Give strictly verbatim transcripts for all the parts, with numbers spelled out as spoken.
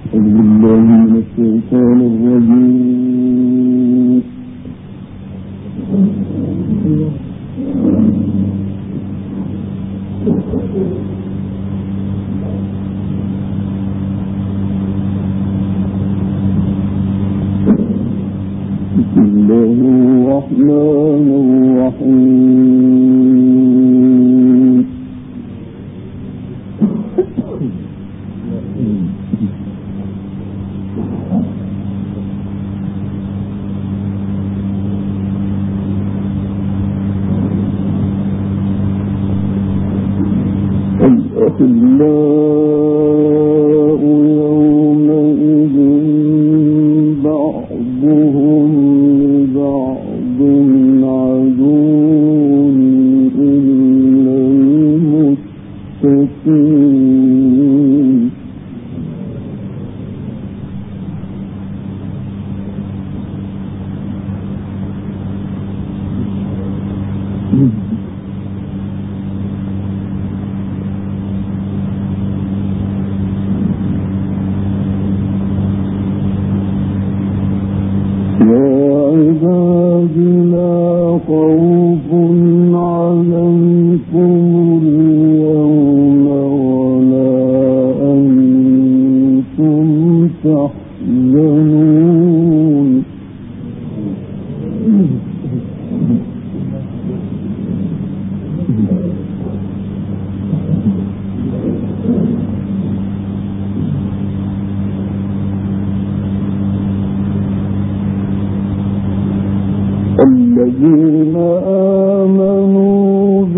الذين آمنوا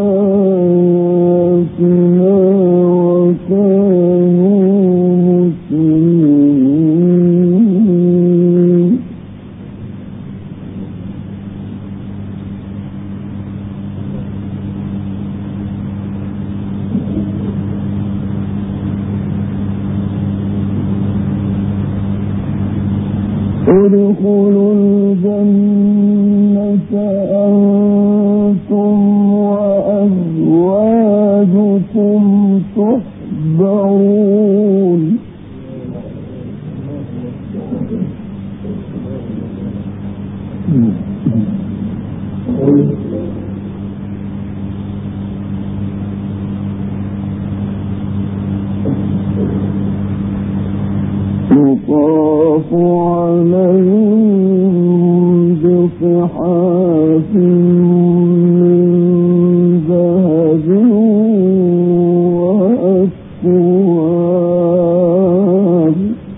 بآياتنا وكانوا مسلمين. ادخلوا الجنة أنتم وأزواجكم تحبرون. يطاف عليهم بصحاف من ذهب وأكواب.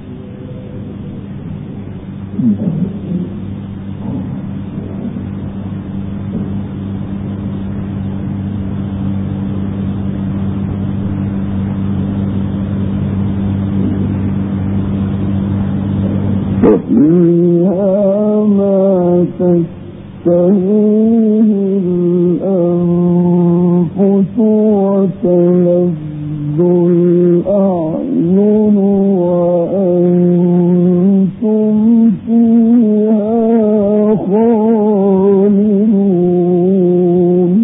وفيها ما تشتهيه الأنفس وتلذ الأعين وأنتم فيها خالدون.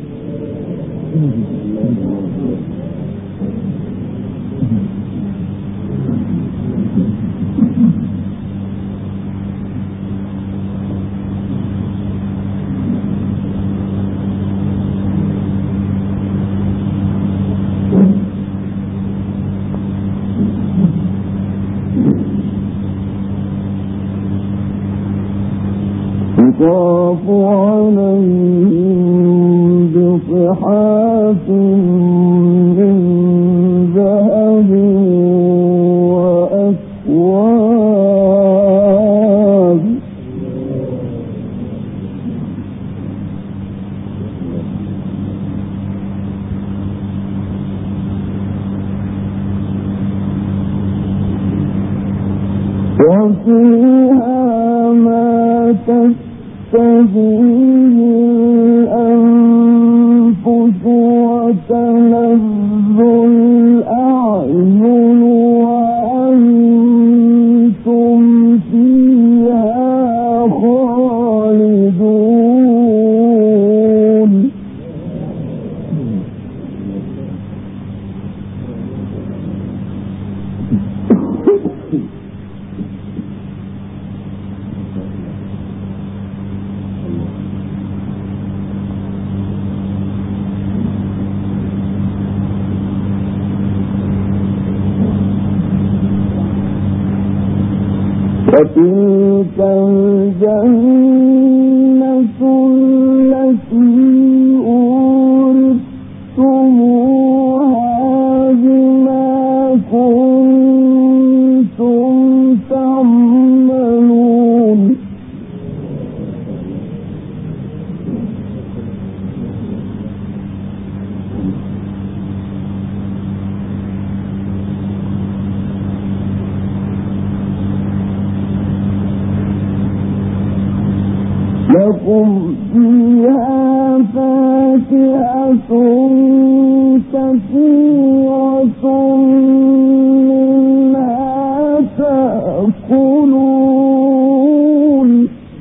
يطاف عليهم بصحاف من ذهب وأكواب. وفيها ما تشتهيه الأنفس وتلذ الأعين وأنتم فيها خالدون. وتلك الجنة التي أورثتموها بما كنتم تعملون لكم فيها فاكهة كثيرة منها تأكلون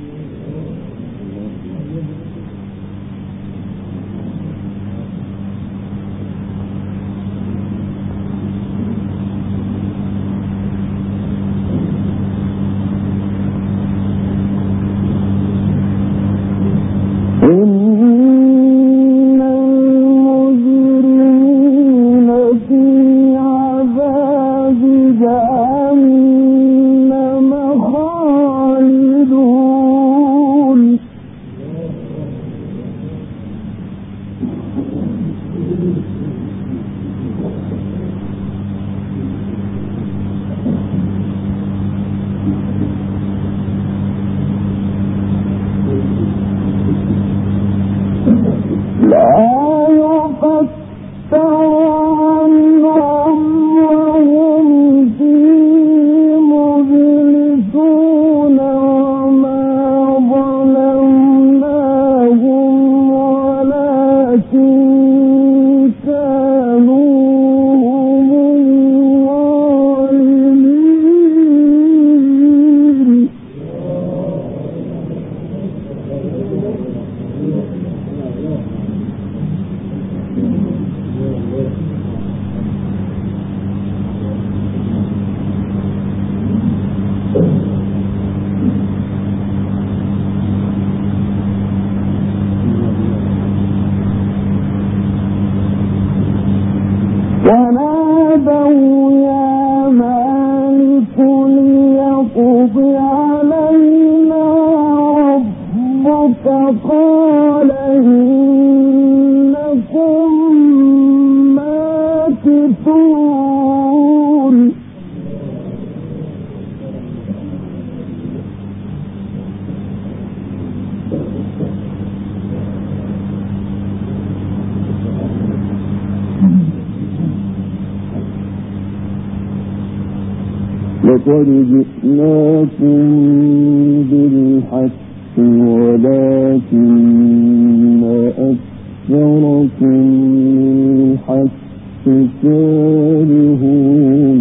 إن المجرمين في عذاب جهنم خالدون لا يفتر عنهم وهم فيه مبلسون وما ظلمناهم ولكن كانوا هم الظالمين ونادوا يا مالك ليقض علينا ربك قال إنكم ماكثون لقد جئناكم بالحق ولكن أكثركم للحق كارهون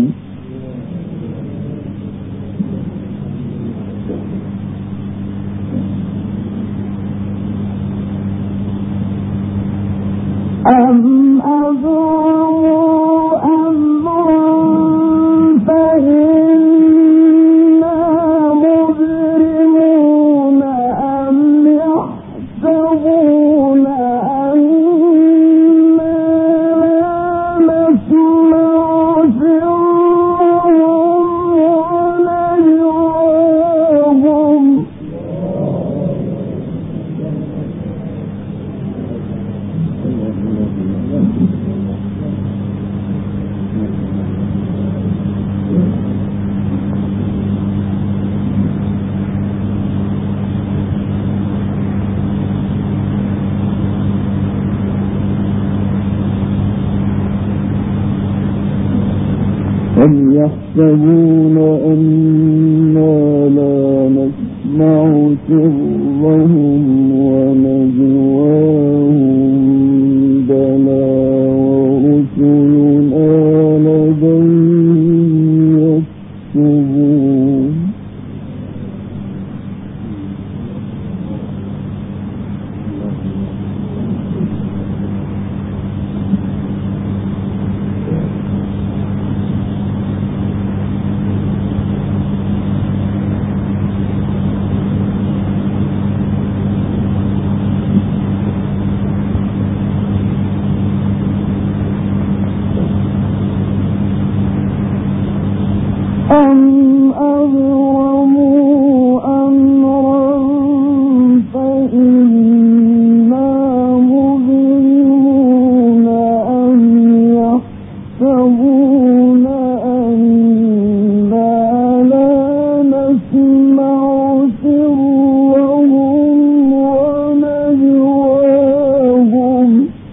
أم أبرموا أمرا فإنا مبرمون أم يحسبون أنا لا نسمع سرهم ونجواهم أم يحسبون أنا لا نسمع سرهم ونجواهم بلى ورسلنا لديهم يكتبون يحسبون أنا لا نسمع سرهم ونجواهم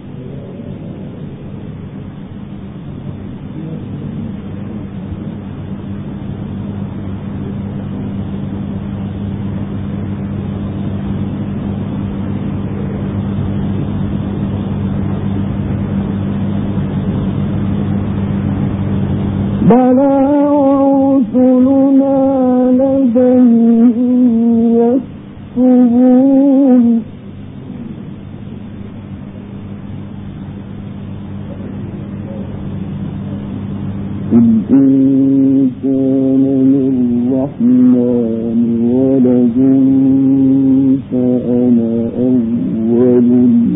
بلى ورسلنا لديهم يكتبون قل إن كان للرحمن ولد فأنا أول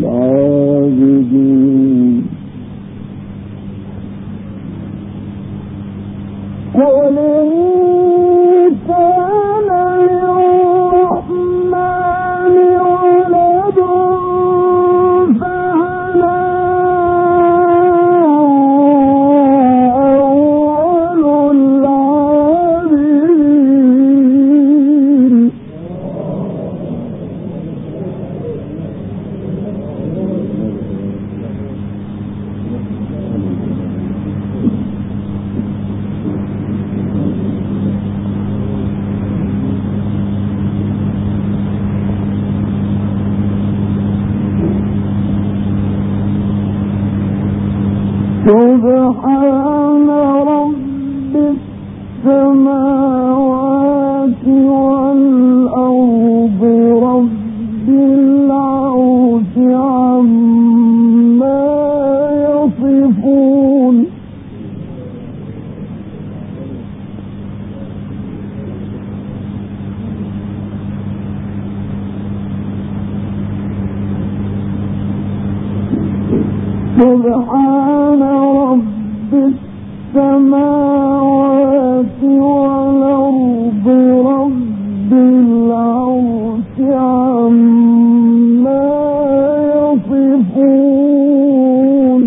العابدين قل إن كان للرحمن ولد فأنا أول العابدين سبحان رب السماوات والأرض رب العرش عما يصفون سبحان رب السماوات والأرض رب العرش عما يصفون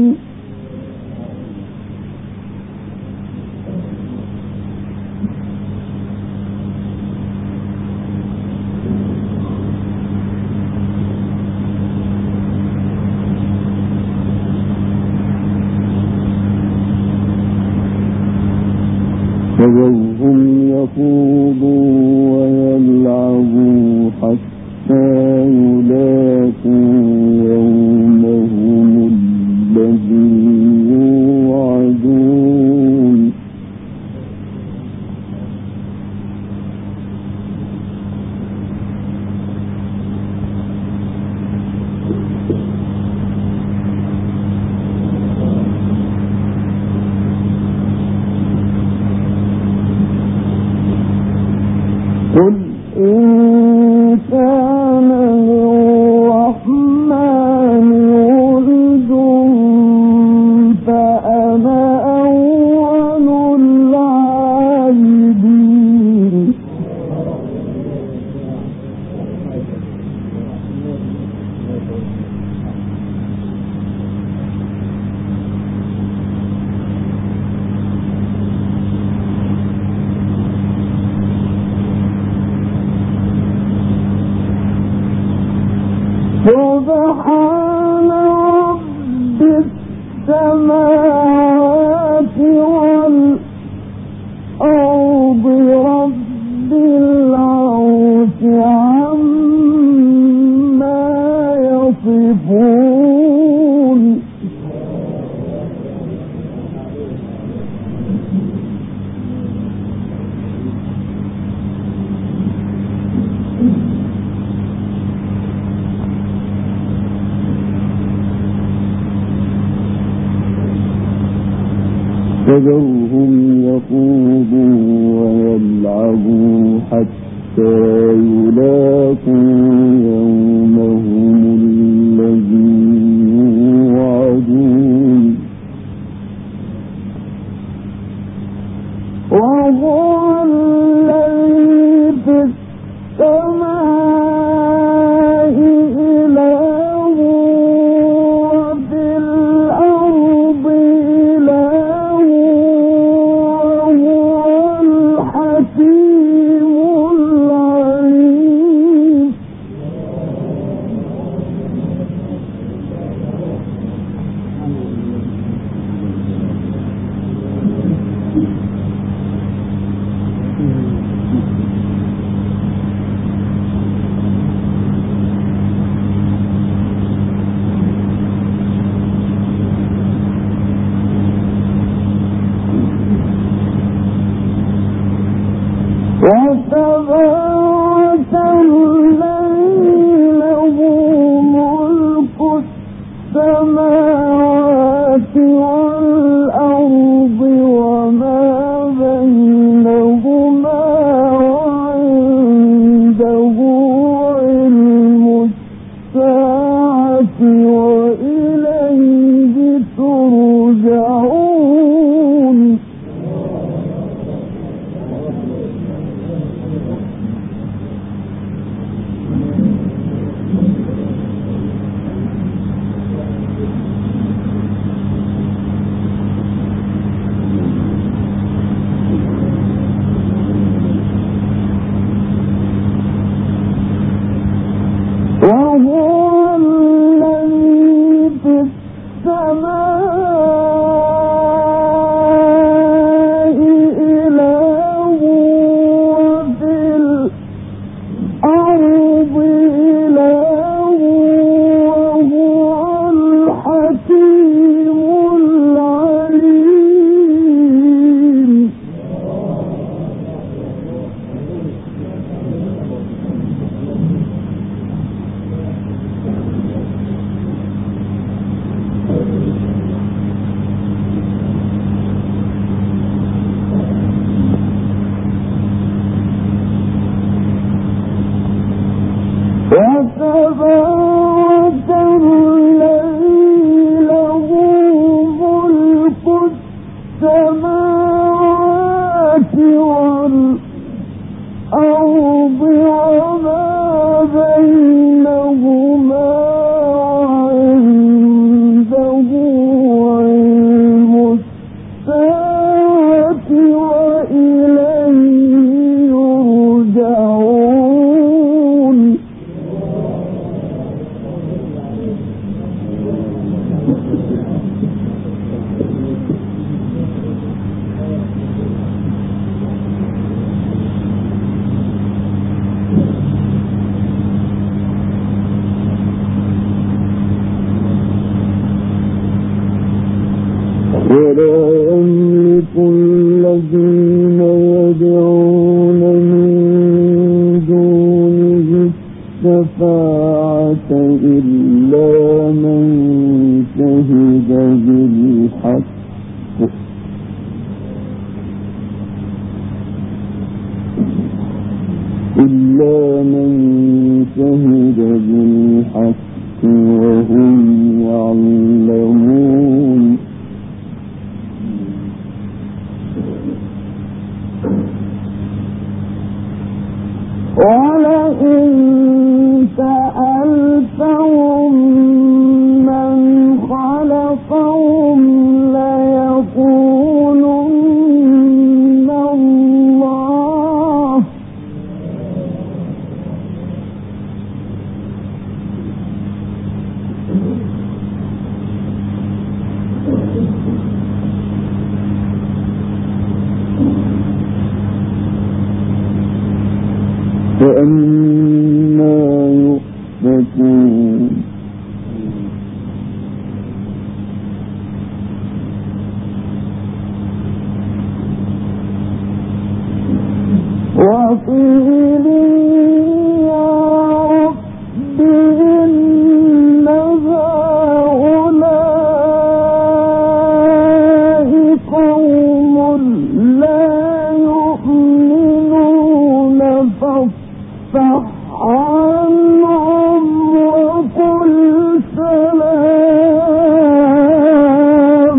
فذرهم يخوضوا ويلعبوا حتى يلاقوا يومهم الذي يوعدون قل إن كان للرحمن ولد فأنا أول العابدين سبحان رب السماوات والأرض رب العرش عما يصفون فذرهم يخوضوا ويلعبوا حتى يلاقوا يومهم الذي يوعدون وهو الذي في السماء إله وفي الأرض إله وتبارك الذي له ملك السماوات والأرض وما بينهما وعنده علم الساعة وإليه ترجعون. وهو الذي في السماء إله وفي الأرض إله وهو الحكيم العليم. وتبارك الذي له ملك السماوات والأرض وما بينهما وعنده علم الساعة وإليه يرجعون. ولا يملك الذين يدعون من دونه الشفاعة إلا من شهد بالحق إلا من شهد بالحق وهم يعلمون. ولئن سألتهم من خلقهم ليقولن الله. فأنا يؤفكون. وقيل يا رب إن هؤلاء قوم لا يؤمنون فاصفح عنهم وقل سلام.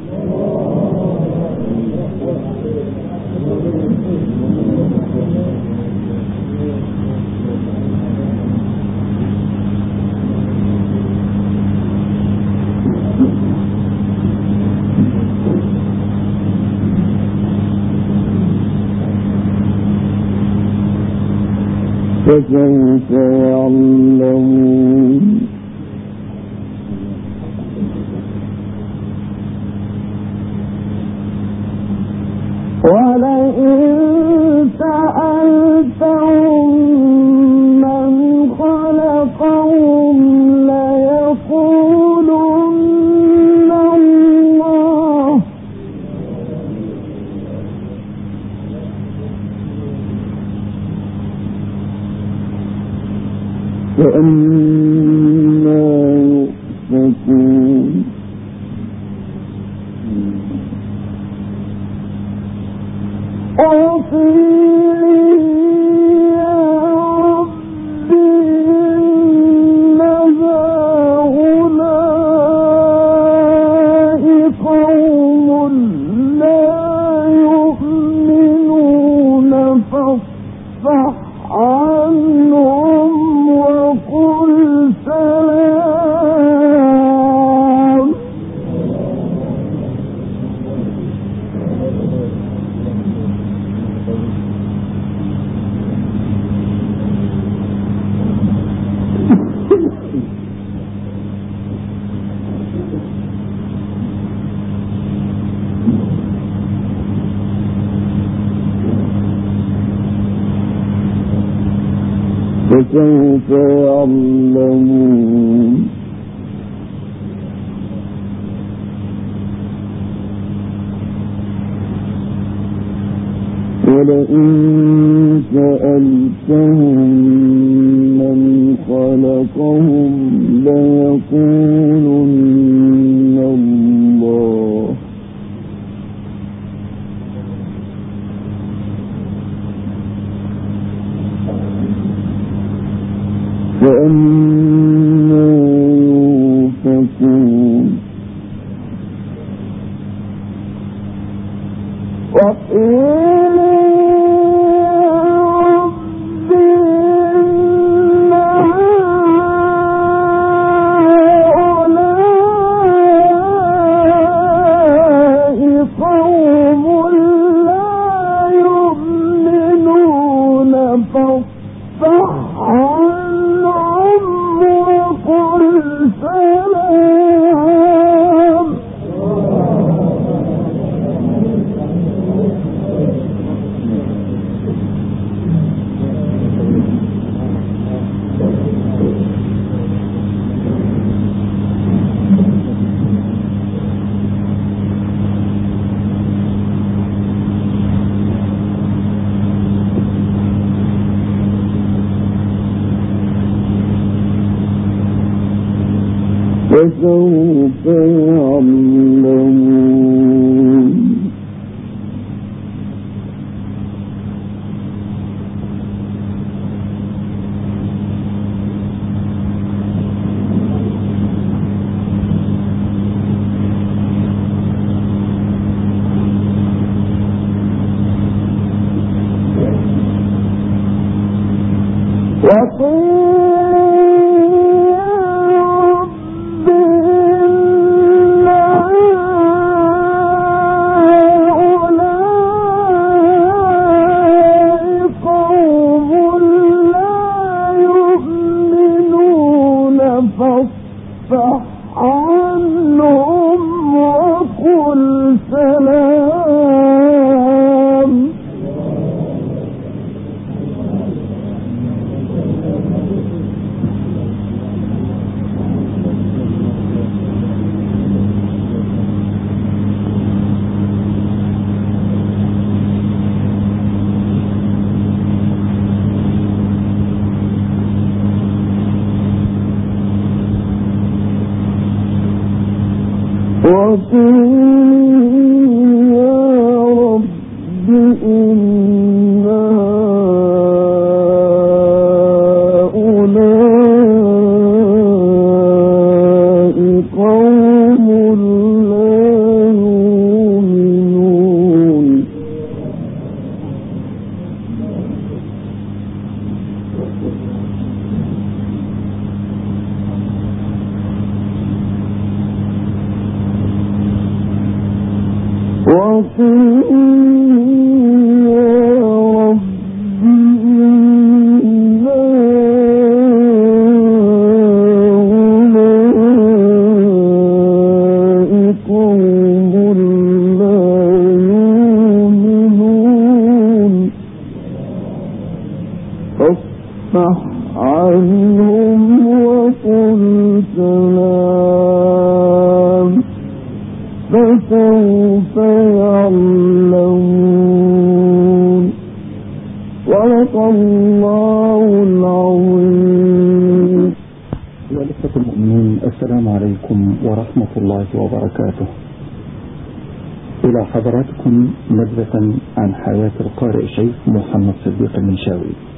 فسوف يعلمون. ولئن سألتهم من خلقهم ليقولن الله. فأنا يؤفكون فسوف يعلمون ولئن سألتهم من خلقهم ليقولن الله فأنا يؤفكون وقيل رب إن هؤلاء قوم لا يؤمنون فاصفح سلام فسوف يعلمون فاصفح عنهم وقل سلام وقل يا رب إن هؤلاء قوم لا يؤمنون وقل يا رب إن هؤلاء قوم لا يؤمنون فاصفح عنهم وقل سلام فسوف يعلمون. صدق الله العظيم. السلام عليكم ورحمة الله وبركاته. إلى حضراتكم نبذة عن حياة القارئ الشيخ محمد صديق المنشاوي.